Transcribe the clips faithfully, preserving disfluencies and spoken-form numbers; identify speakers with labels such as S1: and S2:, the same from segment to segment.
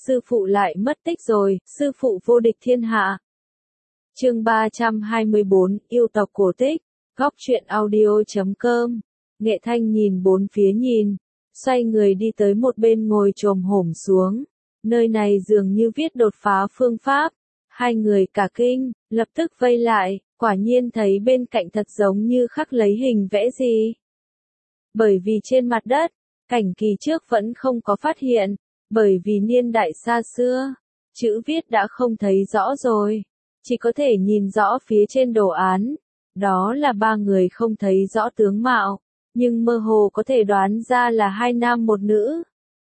S1: sư phụ lại mất tích rồi, sư phụ vô địch thiên hạ. Chương ba trăm hai mươi bốn, yêu tộc cổ tích, góc truyện audio chấm com. Nghệ Thanh nhìn bốn phía nhìn, xoay người đi tới một bên ngồi chồm hổm xuống. Nơi này dường như viết đột phá phương pháp. Hai người cả kinh, lập tức vây lại, quả nhiên thấy bên cạnh thật giống như khắc lấy hình vẽ gì. Bởi vì trên mặt đất, Cảnh Kỳ trước vẫn không có phát hiện, bởi vì niên đại xa xưa, chữ viết đã không thấy rõ rồi, chỉ có thể nhìn rõ phía trên đồ án. Đó là ba người không thấy rõ tướng mạo, nhưng mơ hồ có thể đoán ra là hai nam một nữ.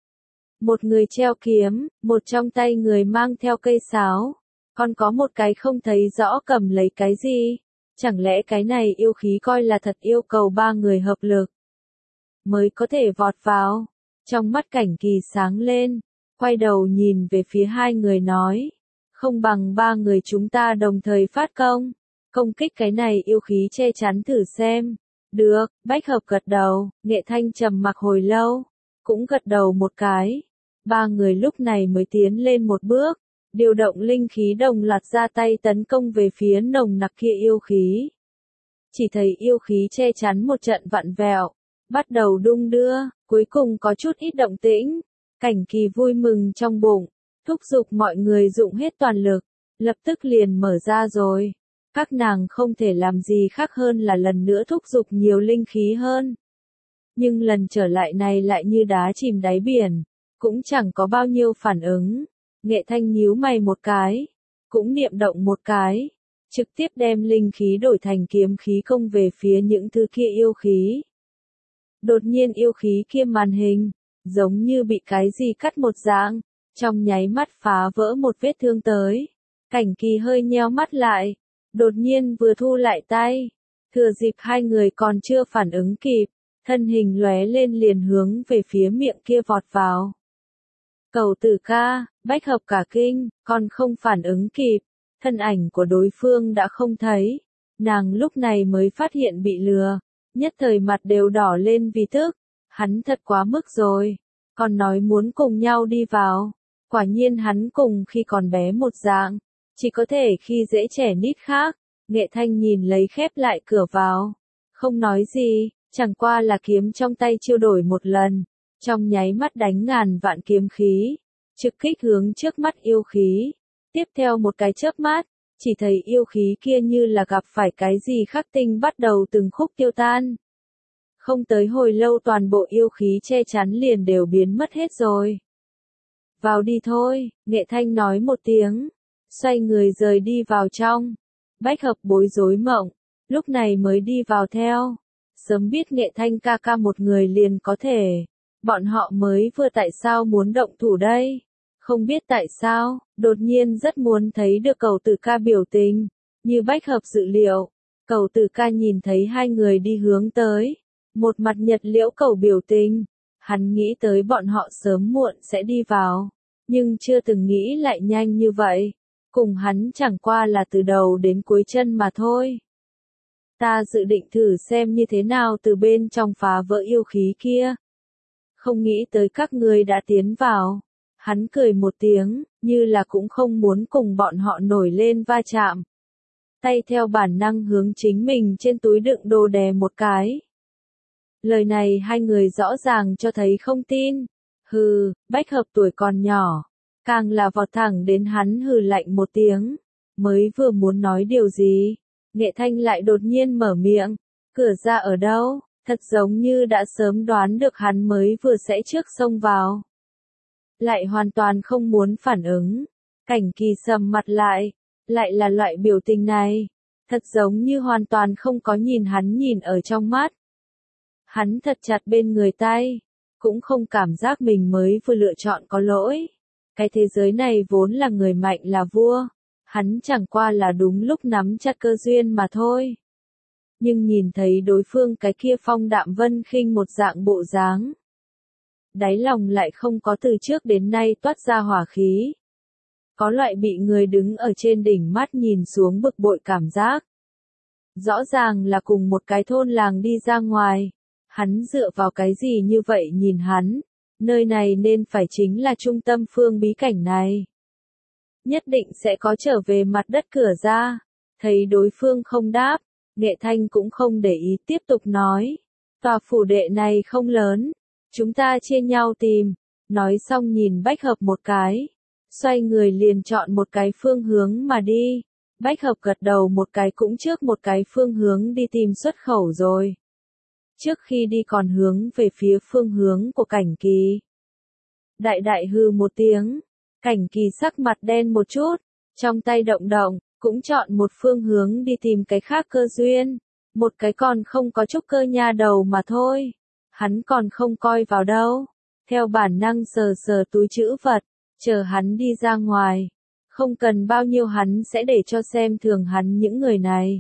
S1: Một người treo kiếm, một trong tay người mang theo cây sáo, còn có một cái không thấy rõ cầm lấy cái gì. Chẳng lẽ cái này yêu khí coi là thật yêu cầu ba người hợp lực mới có thể vọt vào? Trong mắt Cảnh Kỳ sáng lên, quay đầu nhìn về phía hai người nói, không bằng ba người chúng ta đồng thời phát công, công kích cái này yêu khí che chắn thử xem. Được, Bách Hợp gật đầu, Nghệ Thanh trầm mặc hồi lâu, cũng gật đầu một cái. Ba người lúc này mới tiến lên một bước, điều động linh khí đồng loạt ra tay tấn công về phía nồng nặc kia yêu khí. Chỉ thấy yêu khí che chắn một trận vặn vẹo, bắt đầu đung đưa, cuối cùng có chút ít động tĩnh. Cảnh Kỳ vui mừng trong bụng, thúc giục mọi người dụng hết toàn lực, lập tức liền mở ra rồi. Các nàng không thể làm gì khác hơn là lần nữa thúc giục nhiều linh khí hơn. Nhưng lần trở lại này lại như đá chìm đáy biển, cũng chẳng có bao nhiêu phản ứng. Nghệ Thanh nhíu mày một cái, cũng niệm động một cái, trực tiếp đem linh khí đổi thành kiếm khí công về phía những thứ kia yêu khí. Đột nhiên yêu khí kia màn hình, giống như bị cái gì cắt một dạng, trong nháy mắt phá vỡ một vết thương tới. Cảnh Kỳ hơi nheo mắt lại, đột nhiên vừa thu lại tay, thừa dịp hai người còn chưa phản ứng kịp, thân hình lóe lên liền hướng về phía miệng kia vọt vào. Cầu Tử ca, Bách Hợp cả kinh, còn không phản ứng kịp, thân ảnh của đối phương đã không thấy. Nàng lúc này mới phát hiện bị lừa, nhất thời mặt đều đỏ lên vì tức. Hắn thật quá mức rồi, còn nói muốn cùng nhau đi vào. Quả nhiên hắn cùng khi còn bé một dạng, chỉ có thể khi dễ trẻ nít khác. Nghệ Thanh nhìn lấy khép lại cửa vào, không nói gì, chẳng qua là kiếm trong tay chiêu đổi một lần, trong nháy mắt đánh ngàn vạn kiếm khí, trực kích hướng trước mắt yêu khí. Tiếp theo một cái chớp mắt, chỉ thấy yêu khí kia như là gặp phải cái gì khắc tinh bắt đầu từng khúc tiêu tan. Không tới hồi lâu toàn bộ yêu khí che chắn liền đều biến mất hết rồi. Vào đi thôi, Nghệ Thanh nói một tiếng, xoay người rời đi vào trong. Bách Hợp bối rối mộng, lúc này mới đi vào theo. Sớm biết Nghệ Thanh ca ca một người liền có thể, bọn họ mới vừa tại sao muốn động thủ đây? Không biết tại sao, đột nhiên rất muốn thấy được Cầu Tử ca biểu tình, như Bách Hợp dự liệu. Cầu Tử ca nhìn thấy hai người đi hướng tới, một mặt nhật liễu cầu biểu tình, hắn nghĩ tới bọn họ sớm muộn sẽ đi vào, nhưng chưa từng nghĩ lại nhanh như vậy. Cùng hắn chẳng qua là từ đầu đến cuối chân mà thôi. Ta dự định thử xem như thế nào từ bên trong phá vỡ yêu khí kia. Không nghĩ tới các ngươi đã tiến vào. Hắn cười một tiếng, như là cũng không muốn cùng bọn họ nổi lên va chạm. Tay theo bản năng hướng chính mình trên túi đựng đồ đè một cái. Lời này hai người rõ ràng cho thấy không tin. Hừ, Bách Hợp tuổi còn nhỏ, càng là vọt thẳng đến hắn hừ lạnh một tiếng. Mới vừa muốn nói điều gì, Nghệ Thanh lại đột nhiên mở miệng. Cửa ra ở đâu? Thật giống như đã sớm đoán được hắn mới vừa sẽ trước xông vào. Lại hoàn toàn không muốn phản ứng. Cảnh Kỳ sầm mặt lại, lại là loại biểu tình này. Thật giống như hoàn toàn không có nhìn hắn nhìn ở trong mắt. Hắn thật chặt bên người tay, cũng không cảm giác mình mới vừa lựa chọn có lỗi. Cái thế giới này vốn là người mạnh là vua, hắn chẳng qua là đúng lúc nắm chặt cơ duyên mà thôi. Nhưng nhìn thấy đối phương cái kia phong đạm vân khinh một dạng bộ dáng, đáy lòng lại không có từ trước đến nay toát ra hỏa khí. Có loại bị người đứng ở trên đỉnh mắt nhìn xuống bực bội cảm giác. Rõ ràng là cùng một cái thôn làng đi ra ngoài, hắn dựa vào cái gì như vậy nhìn hắn, nơi này nên phải chính là trung tâm phương bí cảnh này. Nhất định sẽ có trở về mặt đất cửa ra. Thấy đối phương không đáp, Nghệ Thanh cũng không để ý tiếp tục nói. Tòa phủ đệ này không lớn, chúng ta chia nhau tìm. Nói xong nhìn Bách Hợp một cái. Xoay người liền chọn một cái phương hướng mà đi. Bách Hợp gật đầu một cái cũng trước một cái phương hướng đi tìm xuất khẩu rồi. Trước khi đi còn hướng về phía phương hướng của Cảnh Kỳ. Đại đại hư một tiếng. Cảnh Kỳ sắc mặt đen một chút. Trong tay động động, cũng chọn một phương hướng đi tìm cái khác cơ duyên. Một cái còn không có chút cơ nha đầu mà thôi. Hắn còn không coi vào đâu. Theo bản năng sờ sờ túi trữ vật. Chờ hắn đi ra ngoài. Không cần bao nhiêu hắn sẽ để cho xem thường hắn những người này.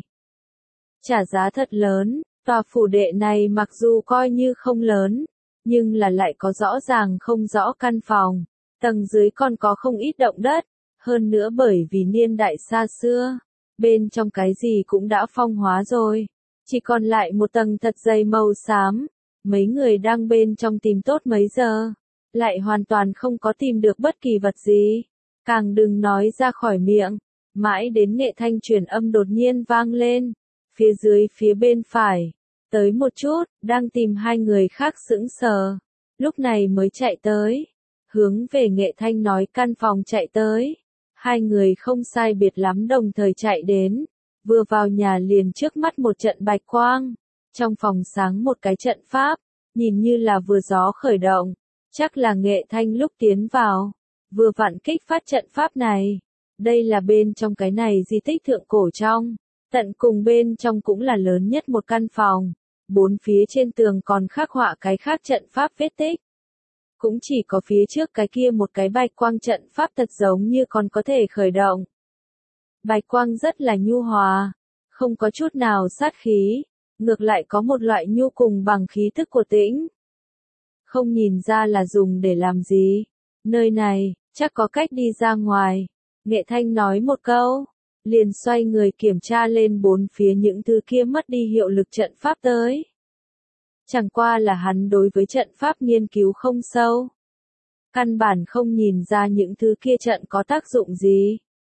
S1: Trả giá thật lớn. Tòa phủ đệ này mặc dù coi như không lớn, nhưng là lại có rõ ràng không rõ căn phòng, tầng dưới còn có không ít động đất, hơn nữa bởi vì niên đại xa xưa, bên trong cái gì cũng đã phong hóa rồi, chỉ còn lại một tầng thật dày màu xám, mấy người đang bên trong tìm tốt mấy giờ, lại hoàn toàn không có tìm được bất kỳ vật gì, càng đừng nói ra khỏi miệng, mãi đến Nghệ Thanh truyền âm đột nhiên vang lên. Phía dưới phía bên phải, tới một chút, đang tìm hai người khác sững sờ, lúc này mới chạy tới, hướng về Nghệ Thanh nói căn phòng chạy tới, hai người không sai biệt lắm đồng thời chạy đến, vừa vào nhà liền trước mắt một trận bạch quang, trong phòng sáng một cái trận pháp, nhìn như là vừa gió khởi động, chắc là Nghệ Thanh lúc tiến vào, vừa vặn kích phát trận pháp này, đây là bên trong cái này di tích thượng cổ trong. Tận cùng bên trong cũng là lớn nhất một căn phòng, bốn phía trên tường còn khắc họa cái khác trận pháp vết tích. Cũng chỉ có phía trước cái kia một cái bạch quang trận pháp thật giống như còn có thể khởi động. Bạch quang rất là nhu hòa, không có chút nào sát khí, ngược lại có một loại nhu cùng bằng khí tức của tĩnh. Không nhìn ra là dùng để làm gì, nơi này, chắc có cách đi ra ngoài, Nghệ Thanh nói một câu. Liền xoay người kiểm tra lên bốn phía những thứ kia mất đi hiệu lực trận pháp tới. Chẳng qua là hắn đối với trận pháp nghiên cứu không sâu. Căn bản không nhìn ra những thứ kia trận có tác dụng gì.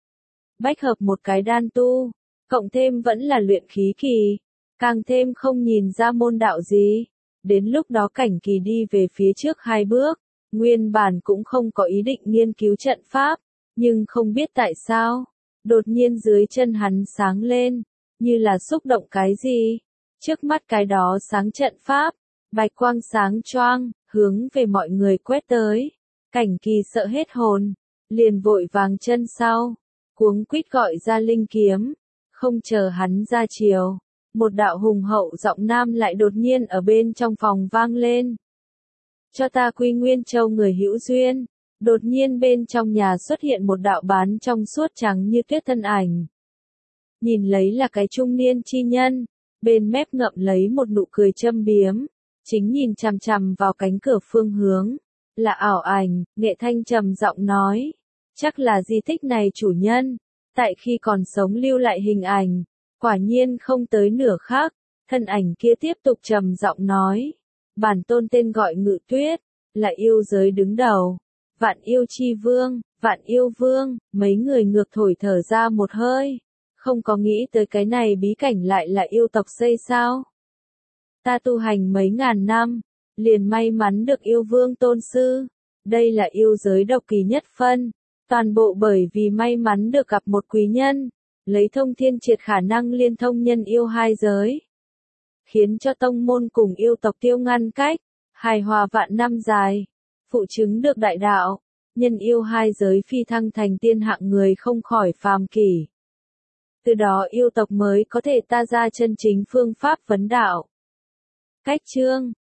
S1: Bách Hợp một cái đan tu, cộng thêm vẫn là luyện khí kỳ, càng thêm không nhìn ra môn đạo gì. Đến lúc đó Cảnh Kỳ đi về phía trước hai bước, nguyên bản cũng không có ý định nghiên cứu trận pháp, nhưng không biết tại sao. Đột nhiên dưới chân hắn sáng lên, như là xúc động cái gì. Trước mắt cái đó sáng trận pháp, bạch quang sáng choang, hướng về mọi người quét tới. Cảnh Kỳ sợ hết hồn, liền vội vàng chân sau, cuống quýt gọi ra linh kiếm, không chờ hắn ra chiều. Một đạo hùng hậu giọng nam lại đột nhiên ở bên trong phòng vang lên. Cho ta Quy Nguyên Châu người hữu duyên. Đột nhiên bên trong nhà xuất hiện một đạo bán trong suốt trắng như tuyết thân ảnh. Nhìn lấy là cái trung niên chi nhân, bên mép ngậm lấy một nụ cười châm biếm, chính nhìn chằm chằm vào cánh cửa phương hướng, là ảo ảnh, Nghệ Thanh trầm giọng nói, chắc là di tích này chủ nhân, tại khi còn sống lưu lại hình ảnh, quả nhiên không tới nửa khắc, thân ảnh kia tiếp tục trầm giọng nói, bản tôn tên gọi Ngự Tuyết, là yêu giới đứng đầu. Vạn yêu chi vương, vạn yêu vương, mấy người ngược thổi thở ra một hơi, không có nghĩ tới cái này bí cảnh lại là yêu tộc xây sao. Ta tu hành mấy ngàn năm, liền may mắn được yêu vương tôn sư, đây là yêu giới độc kỳ nhất phân, toàn bộ bởi vì may mắn được gặp một quý nhân, lấy thông thiên triệt khả năng liên thông nhân yêu hai giới. Khiến cho tông môn cùng yêu tộc tiêu ngăn cách, hài hòa vạn năm dài. Phụ chứng được đại đạo, nhân yêu hai giới phi thăng thành tiên hạng người không khỏi phàm kỷ. Từ đó yêu tộc mới có thể ta ra chân chính phương pháp vấn đạo. Cách chương